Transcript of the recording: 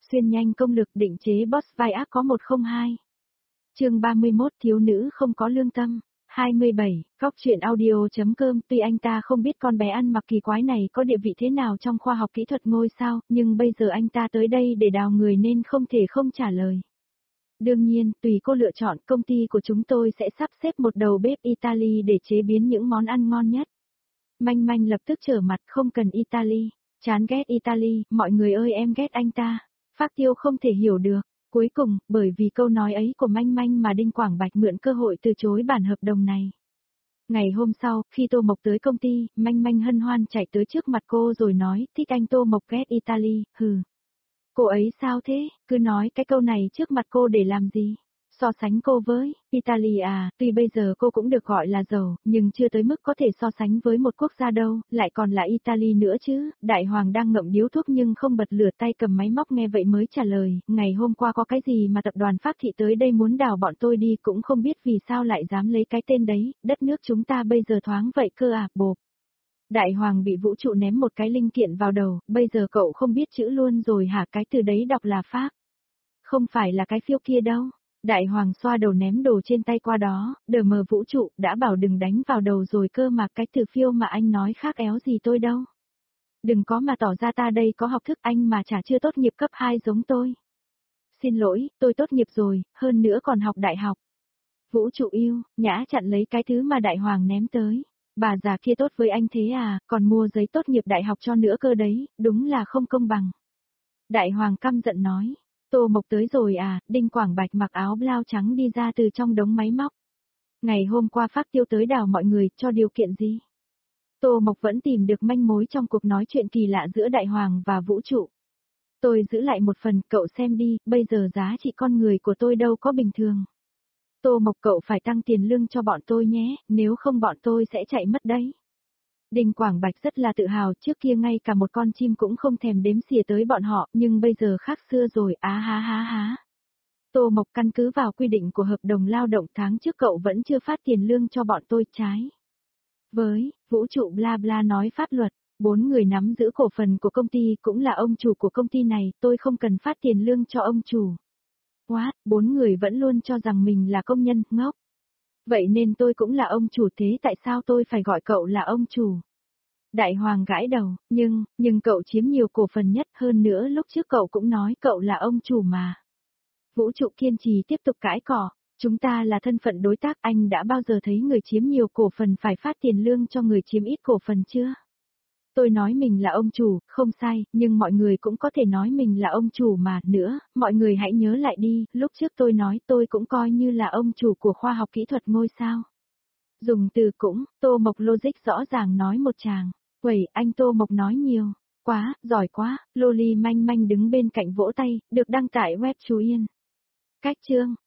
Xuyên nhanh công lực định chế boss vai ác có 102. Chương 31 thiếu nữ không có lương tâm. 27, góc truyện audio.com. Tuy anh ta không biết con bé ăn mặc kỳ quái này có địa vị thế nào trong khoa học kỹ thuật ngôi sao, nhưng bây giờ anh ta tới đây để đào người nên không thể không trả lời. Đương nhiên, tùy cô lựa chọn, công ty của chúng tôi sẽ sắp xếp một đầu bếp Italy để chế biến những món ăn ngon nhất. Manh Manh lập tức trở mặt, không cần Italy. Chán ghét Italy, mọi người ơi em ghét anh ta. Phác Tiêu không thể hiểu được. Cuối cùng, bởi vì câu nói ấy của Manh Manh mà Đinh Quảng Bạch mượn cơ hội từ chối bản hợp đồng này. Ngày hôm sau, khi Tô Mộc tới công ty, Manh Manh hân hoan chạy tới trước mặt cô rồi nói, thích anh Tô Mộc ghét Italy, hừ. Cô ấy sao thế, cứ nói cái câu này trước mặt cô để làm gì? So sánh cô với Italy à, tuy bây giờ cô cũng được gọi là giàu, nhưng chưa tới mức có thể so sánh với một quốc gia đâu, lại còn là Italy nữa chứ. Đại Hoàng đang ngậm điếu thuốc nhưng không bật lửa, tay cầm máy móc nghe vậy mới trả lời, ngày hôm qua có cái gì mà tập đoàn Phát Thị tới đây muốn đào bọn tôi đi, cũng không biết vì sao lại dám lấy cái tên đấy, đất nước chúng ta bây giờ thoáng vậy cơ à, bộp. Đại Hoàng bị vũ trụ ném một cái linh kiện vào đầu, bây giờ cậu không biết chữ luôn rồi hả, cái từ đấy đọc là Pháp. Không phải là cái phiêu kia đâu. Đại Hoàng xoa đầu ném đồ trên tay qua đó, đờ mờ vũ trụ, đã bảo đừng đánh vào đầu rồi cơ mà, cái từ phiêu mà anh nói khác éo gì tôi đâu. Đừng có mà tỏ ra ta đây có học thức, anh mà chả chưa tốt nghiệp cấp 2 giống tôi. Xin lỗi, tôi tốt nghiệp rồi, hơn nữa còn học đại học. Vũ trụ yêu, nhã chặn lấy cái thứ mà Đại Hoàng ném tới. Bà già kia tốt với anh thế à, còn mua giấy tốt nghiệp đại học cho nữa cơ đấy, đúng là không công bằng. Đại Hoàng căm giận nói. Tô Mộc tới rồi à, Đinh Quảng Bạch mặc áo blau trắng đi ra từ trong đống máy móc. Ngày hôm qua Phác Tiêu tới đào mọi người, cho điều kiện gì? Tô Mộc vẫn tìm được manh mối trong cuộc nói chuyện kỳ lạ giữa Đại Hoàng và vũ trụ. Tôi giữ lại một phần, cậu xem đi, bây giờ giá trị con người của tôi đâu có bình thường. Tô Mộc cậu phải tăng tiền lương cho bọn tôi nhé, nếu không bọn tôi sẽ chạy mất đấy. Đinh Quảng Bạch rất là tự hào, trước kia ngay cả một con chim cũng không thèm đếm xỉa tới bọn họ, nhưng bây giờ khác xưa rồi, á há há há. Tô Mộc căn cứ vào quy định của hợp đồng lao động tháng trước cậu vẫn chưa phát tiền lương cho bọn tôi, trái với vũ trụ bla bla nói pháp luật. 4 người nắm giữ cổ phần của công ty cũng là ông chủ của công ty này, tôi không cần phát tiền lương cho ông chủ. What, 4 người vẫn luôn cho rằng mình là công nhân, ngốc. Vậy nên tôi cũng là ông chủ, thế tại sao tôi phải gọi cậu là ông chủ? Đại Hoàng gãi đầu, nhưng cậu chiếm nhiều cổ phần nhất, hơn nữa lúc trước cậu cũng nói cậu là ông chủ mà. Vũ trụ kiên trì tiếp tục cãi cọ, chúng ta là thân phận đối tác, anh đã bao giờ thấy người chiếm nhiều cổ phần phải phát tiền lương cho người chiếm ít cổ phần chưa? Tôi nói mình là ông chủ, không sai, nhưng mọi người cũng có thể nói mình là ông chủ mà, nữa, mọi người hãy nhớ lại đi, lúc trước tôi nói tôi cũng coi như là ông chủ của khoa học kỹ thuật ngôi sao. Dùng từ cũng, Tô Mộc logic rõ ràng nói một tràng. Quẩy, anh Tô Mộc nói nhiều. Quá, giỏi quá, Loli Manh Manh đứng bên cạnh vỗ tay, được đăng tải web Chú Yên. Cách chương.